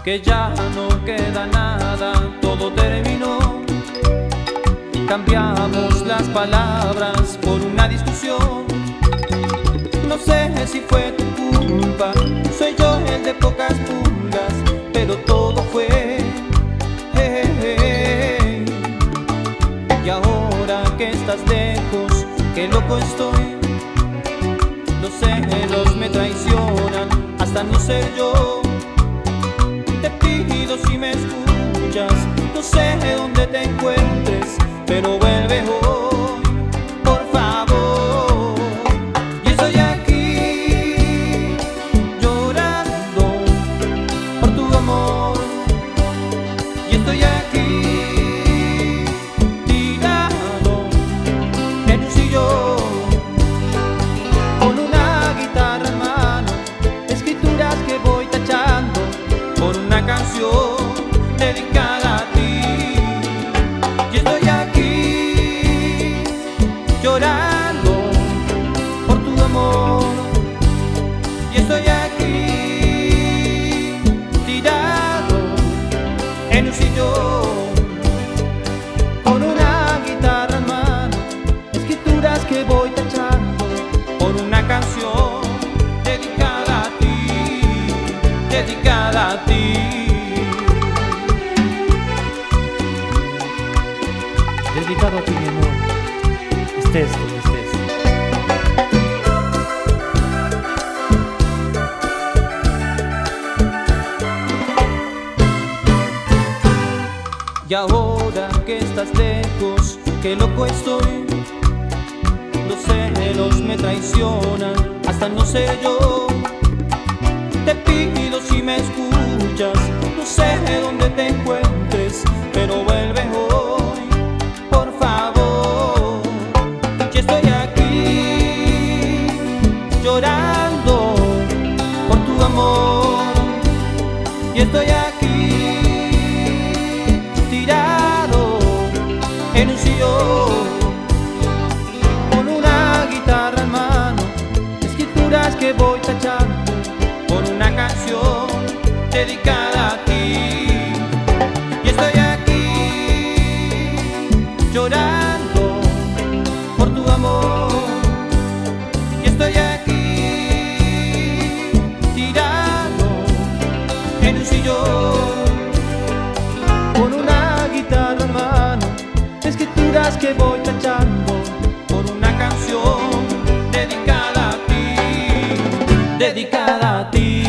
que ya no queda nada, todo terminó. Cambiamos las palabras por una discusión. No sé si fue tu culpa, soy yo el de pocas pulgas, pero todo fue Y ahora que estás lejos, qué loco estoy. Los celos me traicionan hasta no ser yo. Te pido si me escuchas, no sé dónde te encuentres, pero vuelve hoy, por favor. Y estoy aquí, llorando por tu amor. Y estoy aquí, tirado en un sillón, con una guitarra en mano, escrituras que voy tachando por una canción dedicada a ti. Y estoy aquí, llorando por tu amor. Y estoy aquí, tirado en un sillón, con una guitarra en mano, escrituras que voy tachando por una canción dedicada a ti, dedicada a ti. Dedicado a ti, mi amor, estés donde estés. Y ahora que estás lejos, qué loco estoy. Los celos me traicionan hasta no ser yo. Te pido si me escuchas, no sé dónde te encuentres, pero vuelve hoy, por favor. Y estoy aquí, llorando por tu amor. Y estoy aquí, tirado en un sillón, con una guitarra en mano, escrituras que voy tachando por una canción dedicada a ti. Y estoy aquí, llorando por tu amor. Y estoy aquí, tirado en un sillón, con una guitarra en mano, escrituras que voy tachando por una canción dedicada a ti, dedicada a ti.